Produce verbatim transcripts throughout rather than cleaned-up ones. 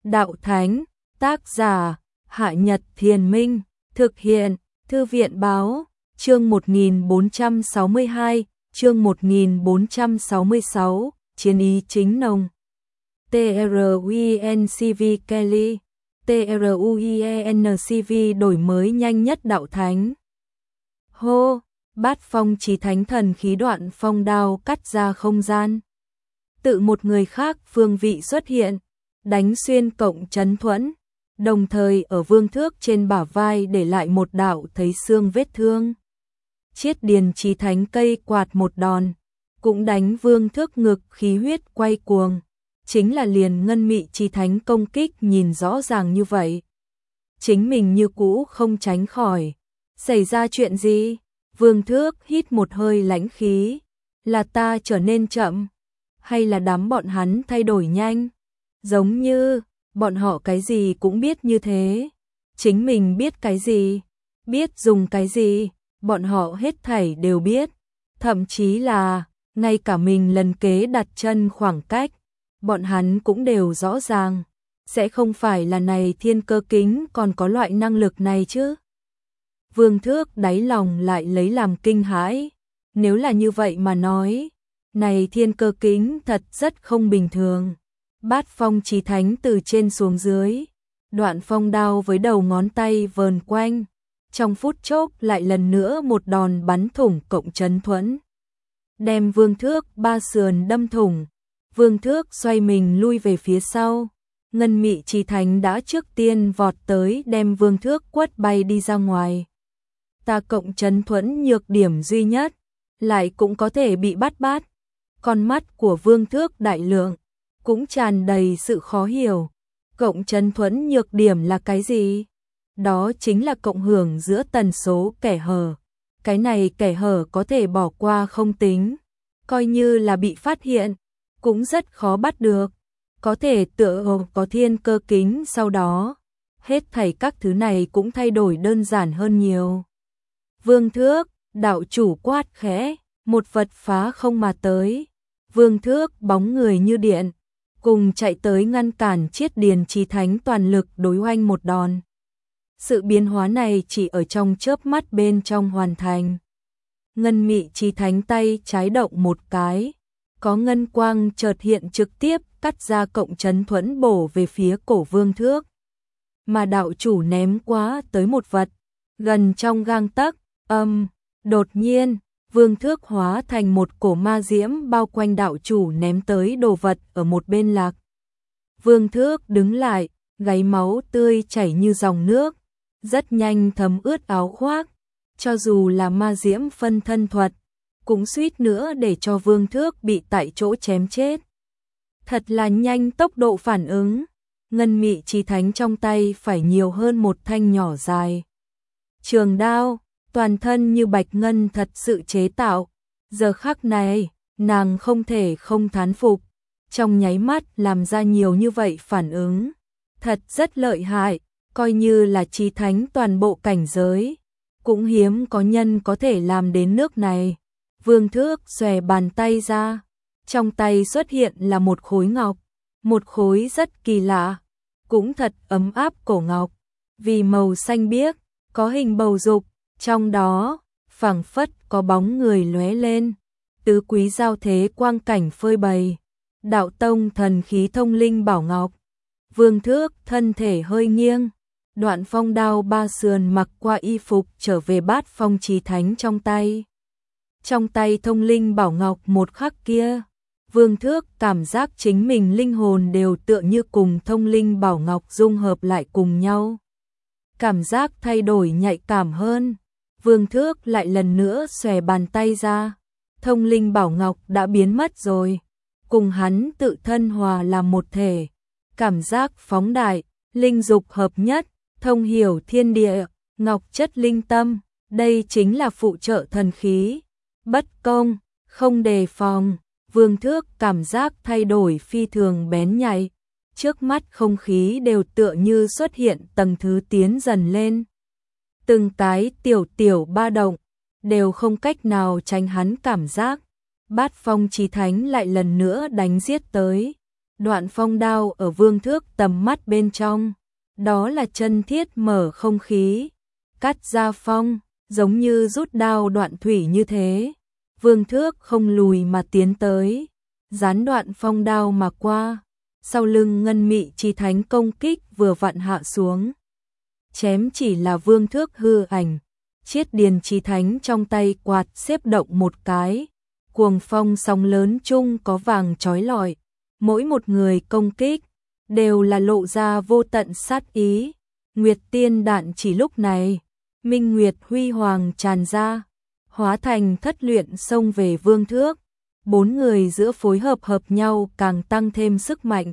Đạo Thánh, tác giả, Hạ Nhật Thiền Minh, thực hiện, Thư viện Báo, chương một nghìn bốn trăm sáu mươi hai, chương một nghìn bốn trăm sáu mươi sáu, chiến ý chính nồng. TRUINCV Kelly, TRUIENCV đổi mới nhanh nhất Đạo Thánh. Hô, Bát Phong Chí Thánh thần khí đoạn phong đao cắt ra không gian. Tự một người khác phương vị xuất hiện, đánh xuyên cộng chấn thuẫn, đồng thời ở Vương Thước trên bả vai để lại một đạo thấy xương vết thương. Chiết Điền Chí Thánh cây quạt một đòn, cũng đánh Vương Thước ngực khí huyết quay cuồng, chính là liền Ngân Mị Chí Thánh công kích nhìn rõ ràng như vậy. Chính mình như cũ không tránh khỏi. Xảy ra chuyện gì? Vương Thước hít một hơi lãnh khí, là ta trở nên chậm, hay là đám bọn hắn thay đổi nhanh? Giống như, bọn họ cái gì cũng biết như thế. Chính mình biết cái gì, biết dùng cái gì, bọn họ hết thảy đều biết. Thậm chí là, ngay cả mình lần kế đặt chân khoảng cách, bọn hắn cũng đều rõ ràng. Sẽ không phải là này thiên cơ kính còn có loại năng lực này chứ? Vương Thước đáy lòng lại lấy làm kinh hãi. Nếu là như vậy mà nói, này thiên cơ kính thật rất không bình thường. Bát Phong Chí Thánh từ trên xuống dưới, đoạn phong đao với đầu ngón tay vờn quanh, trong phút chốc lại lần nữa một đòn bắn thủng cộng chấn thuẫn, đem Vương Thước ba sườn đâm thủng. Vương Thước xoay mình lui về phía sau, Ngân Mị Chí Thánh đã trước tiên vọt tới đem Vương Thước quất bay đi ra ngoài. Ta cộng chấn thuẫn nhược điểm duy nhất, lại cũng có thể bị bắt bát. Con mắt của Vương Thước đại lượng cũng tràn đầy sự khó hiểu. Cộng chấn thuẫn nhược điểm là cái gì? Đó chính là cộng hưởng giữa tần số kẻ hở. Cái này kẻ hở có thể bỏ qua không tính, coi như là bị phát hiện, cũng rất khó bắt được. Có thể tựa hồ có thiên cơ kính sau đó, hết thảy các thứ này cũng thay đổi đơn giản hơn nhiều. Vương Thước, đạo chủ quát khẽ, một vật phá không mà tới. Vương Thước bóng người như điện, cùng chạy tới ngăn cản Chiết Điền Chí Thánh toàn lực đối oanh một đòn. Sự biến hóa này chỉ ở trong chớp mắt bên trong hoàn thành. Ngân Mị Chí Thánh tay trái động một cái, có ngân quang chợt hiện trực tiếp cắt ra cộng chấn thuẫn bổ về phía cổ Vương Thước. Mà đạo chủ ném quá tới một vật, gần trong gang tấc, âm, đột nhiên, Vương Thước hóa thành một cổ ma diễm bao quanh đạo chủ ném tới đồ vật ở một bên lạc. Vương Thước đứng lại, gáy máu tươi chảy như dòng nước, rất nhanh thấm ướt áo khoác. Cho dù là ma diễm phân thân thuật, cũng suýt nữa để cho Vương Thước bị tại chỗ chém chết. Thật là nhanh tốc độ phản ứng. Ngân Mị Chí Thánh trong tay phải nhiều hơn một thanh nhỏ dài trường đao, toàn thân như bạch ngân thật sự chế tạo. Giờ khắc này, nàng không thể không thán phục, trong nháy mắt làm ra nhiều như vậy phản ứng, thật rất lợi hại. Coi như là Chí Thánh toàn bộ cảnh giới, cũng hiếm có nhân có thể làm đến nước này. Vương Thước xòe bàn tay ra, trong tay xuất hiện là một khối ngọc, một khối rất kỳ lạ, cũng thật ấm áp cổ ngọc, vì màu xanh biếc, có hình bầu dục, trong đó phảng phất có bóng người lóe lên, tứ quý giao thế quang cảnh phơi bày. Đạo tông thần khí thông linh bảo ngọc. Vương Thước thân thể hơi nghiêng, đoạn phong đao ba sườn mặc qua y phục trở về Bát Phong Chí Thánh trong tay. Trong tay thông linh bảo ngọc một khắc kia, Vương Thước cảm giác chính mình linh hồn đều tựa như cùng thông linh bảo ngọc dung hợp lại cùng nhau. Cảm giác thay đổi nhạy cảm hơn. Vương Thước lại lần nữa xòe bàn tay ra, thông linh bảo ngọc đã biến mất rồi, cùng hắn tự thân hòa làm một thể, cảm giác phóng đại, linh dục hợp nhất, thông hiểu thiên địa, ngọc chất linh tâm, đây chính là phụ trợ thần khí. Bất công, không đề phòng, Vương Thước cảm giác thay đổi phi thường bén nhạy, trước mắt không khí đều tựa như xuất hiện tầng thứ tiến dần lên. Từng cái tiểu tiểu ba động, đều không cách nào tránh hắn cảm giác. Bát Phong Chí Thánh lại lần nữa đánh giết tới, Đoạn phong đao ở Vương Thước tầm mắt bên trong, đó là chân thiết mở không khí, cắt ra phong, giống như rút đao đoạn thủy như thế. Vương Thước không lùi mà tiến tới, gián đoạn phong đao mà qua, sau lưng ngân mị chi thánh công kích vừa vặn hạ xuống. Chém chỉ là Vương Thước hư ảnh, chiết điền chi thánh trong tay quạt xếp động một cái, cuồng phong sóng lớn chung có vàng chói lọi, mỗi một người công kích đều là lộ ra vô tận sát ý. Nguyệt tiên đạn chỉ lúc này, minh nguyệt huy hoàng tràn ra, hóa thành thất luyện xông về Vương Thước. Bốn người giữa phối hợp hợp nhau càng tăng thêm sức mạnh.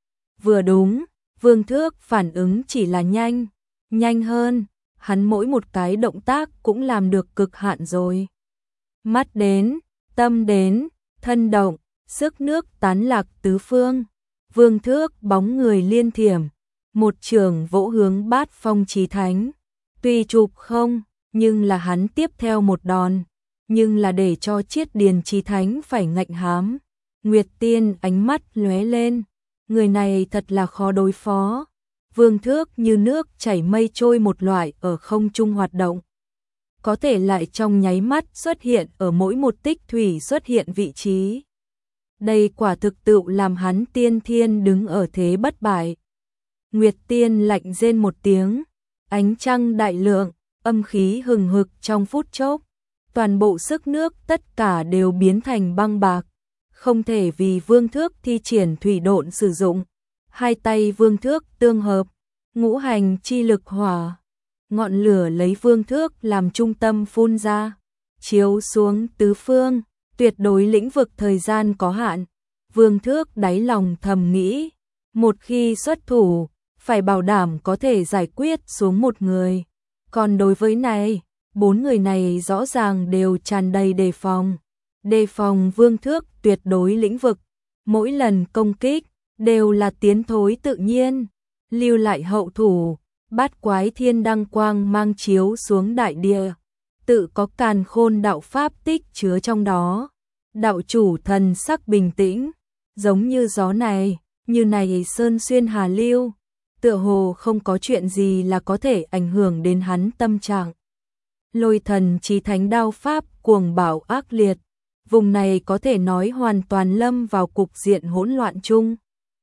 Vừa đúng, Vương Thước phản ứng chỉ là nhanh, nhanh hơn, hắn mỗi một cái động tác cũng làm được cực hạn rồi. Mắt đến, tâm đến, thân động, sức nước tán lạc tứ phương. Vương Thước bóng người liên thiểm, một trường vỗ hướng Bát Phong Chí Thánh. Tuy chụp không, nhưng là hắn tiếp theo một đòn, nhưng là để cho Chiết Điền Chí Thánh phải ngạnh hám. Nguyệt Tiên ánh mắt lóe lên, người này thật là khó đối phó. Vương Thước như nước chảy mây trôi một loại ở không trung hoạt động, có thể lại trong nháy mắt xuất hiện ở mỗi một tích thủy xuất hiện vị trí. Đây quả thực tự làm hắn tiên thiên đứng ở thế bất bại. Nguyệt Tiên lạnh rên một tiếng, ánh trăng đại lượng, âm khí hừng hực trong phút chốc, toàn bộ sức nước tất cả đều biến thành băng bạc, không thể vì Vương Thước thi triển thủy độn sử dụng. Hai tay Vương Thước tương hợp, ngũ hành chi lực hỏa, ngọn lửa lấy Vương Thước làm trung tâm phun ra, chiếu xuống tứ phương, tuyệt đối lĩnh vực thời gian có hạn. Vương Thước đáy lòng thầm nghĩ, một khi xuất thủ, phải bảo đảm có thể giải quyết xuống một người. Còn đối với này, bốn người này rõ ràng đều tràn đầy đề phòng. Đề phòng Vương Thước tuyệt đối lĩnh vực, mỗi lần công kích đều là tiến thối tự nhiên, lưu lại hậu thủ. Bát quái thiên đăng quang mang chiếu xuống đại địa, tự có càn khôn đạo pháp tích chứa trong đó. Đạo chủ thần sắc bình tĩnh, giống như gió này, như này sơn xuyên hà lưu, tựa hồ không có chuyện gì là có thể ảnh hưởng đến hắn tâm trạng. Lôi thần chí thánh đao pháp cuồng bạo ác liệt, vùng này có thể nói hoàn toàn lâm vào cục diện hỗn loạn chung.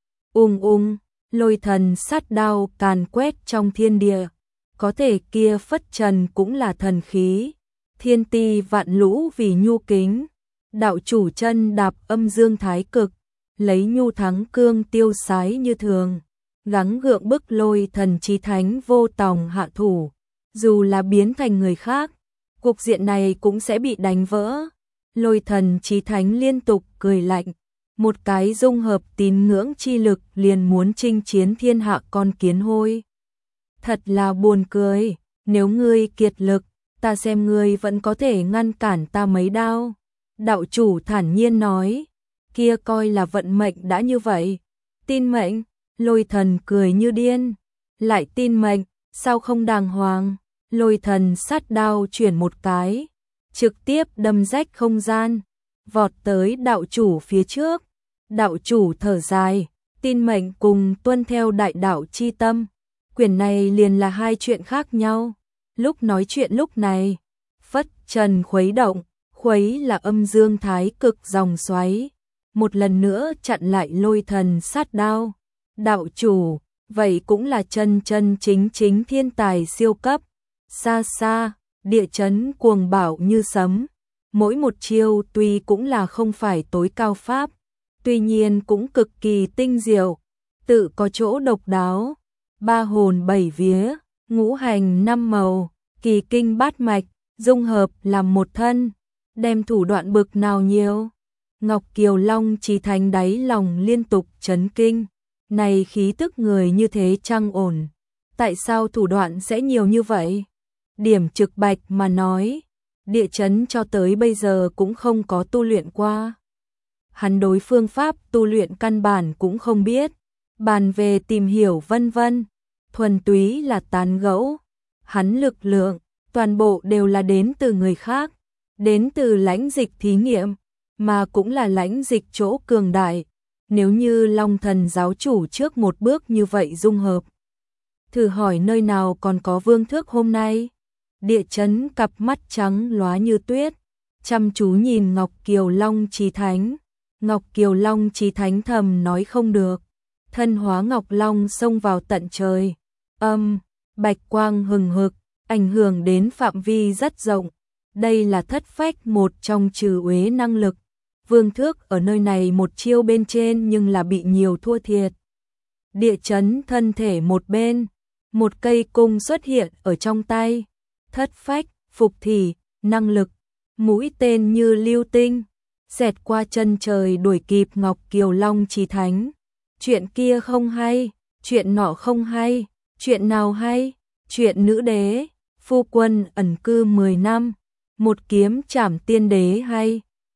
Ung ung, lôi thần sát đao càn quét trong thiên địa, có thể kia phất trần cũng là thần khí, thiên ti vạn lũ vì nhu kính. Đạo chủ chân đạp âm dương thái cực, lấy nhu thắng cương tiêu sái như thường, gắng gượng bức lôi thần chí thánh vô tòng hạ thủ. Dù là biến thành người khác, cục diện này cũng sẽ bị đánh vỡ. Lôi thần chí thánh liên tục cười lạnh, một cái dung hợp tín ngưỡng chi lực liền muốn chinh chiến thiên hạ con kiến hôi. Thật là buồn cười, nếu ngươi kiệt lực, ta xem ngươi vẫn có thể ngăn cản ta mấy đao. Đạo chủ thản nhiên nói, kia coi là vận mệnh đã như vậy. Tin mệnh, lôi thần cười như điên, lại tin mệnh, sao không đàng hoàng. Lôi thần sát đao chuyển một cái, trực tiếp đâm rách không gian, vọt tới đạo chủ phía trước. Đạo chủ thở dài, tin mệnh cùng tuân theo đại đạo chi tâm, quyển này liền là hai chuyện khác nhau. Lúc nói chuyện lúc này, phất trần khuấy động, khuấy là âm dương thái cực dòng xoáy, một lần nữa chặn lại lôi thần sát đao. Đạo chủ, vậy cũng là chân chân chính chính thiên tài siêu cấp. Xa xa, địa chấn cuồng bạo như sấm, mỗi một chiêu tuy cũng là không phải tối cao pháp, tuy nhiên cũng cực kỳ tinh diệu, tự có chỗ độc đáo. Ba hồn bảy vía, ngũ hành năm màu, kỳ kinh bát mạch, dung hợp làm một thân, đem thủ đoạn bực nào nhiều. Ngọc Kiều Long Chí Thánh đáy lòng liên tục chấn kinh, này khí tức người như thế chăng ổn, tại sao thủ đoạn sẽ nhiều như vậy? Điểm trực bạch mà nói, địa chấn cho tới bây giờ cũng không có tu luyện qua. Hắn đối phương pháp tu luyện căn bản cũng không biết, bàn về tìm hiểu vân vân, thuần túy là tán gẫu. Hắn lực lượng, toàn bộ đều là đến từ người khác, đến từ lãnh dịch thí nghiệm, mà cũng là lãnh dịch chỗ cường đại. nếu như Long Thần giáo chủ trước một bước như vậy dung hợp. Thử hỏi nơi nào còn có vương thước hôm nay? Địa chấn cặp mắt trắng lóa như tuyết, chăm chú nhìn Ngọc Kiều Long Chí Thánh. Ngọc Kiều Long Chí Thánh thầm nói không được. Thân hóa Ngọc Long xông vào tận trời. Âm, bạch quang hừng hực, ảnh hưởng đến phạm vi rất rộng. Đây là thất phách một trong trừ uế năng lực. Vương thước ở nơi này một chiêu bên trên nhưng là bị nhiều thua thiệt. Địa chấn thân thể một bên, một cây cung xuất hiện ở trong tay. Thất phách, phục thị, năng lực, mũi tên như lưu tinh, xẹt qua chân trời đuổi kịp Ngọc Kiều Long Chí Thánh. Chuyện kia không hay, chuyện nọ không hay, chuyện nào hay? Chuyện nữ đế, phu quân ẩn cư mười năm, một kiếm trảm tiên đế hay?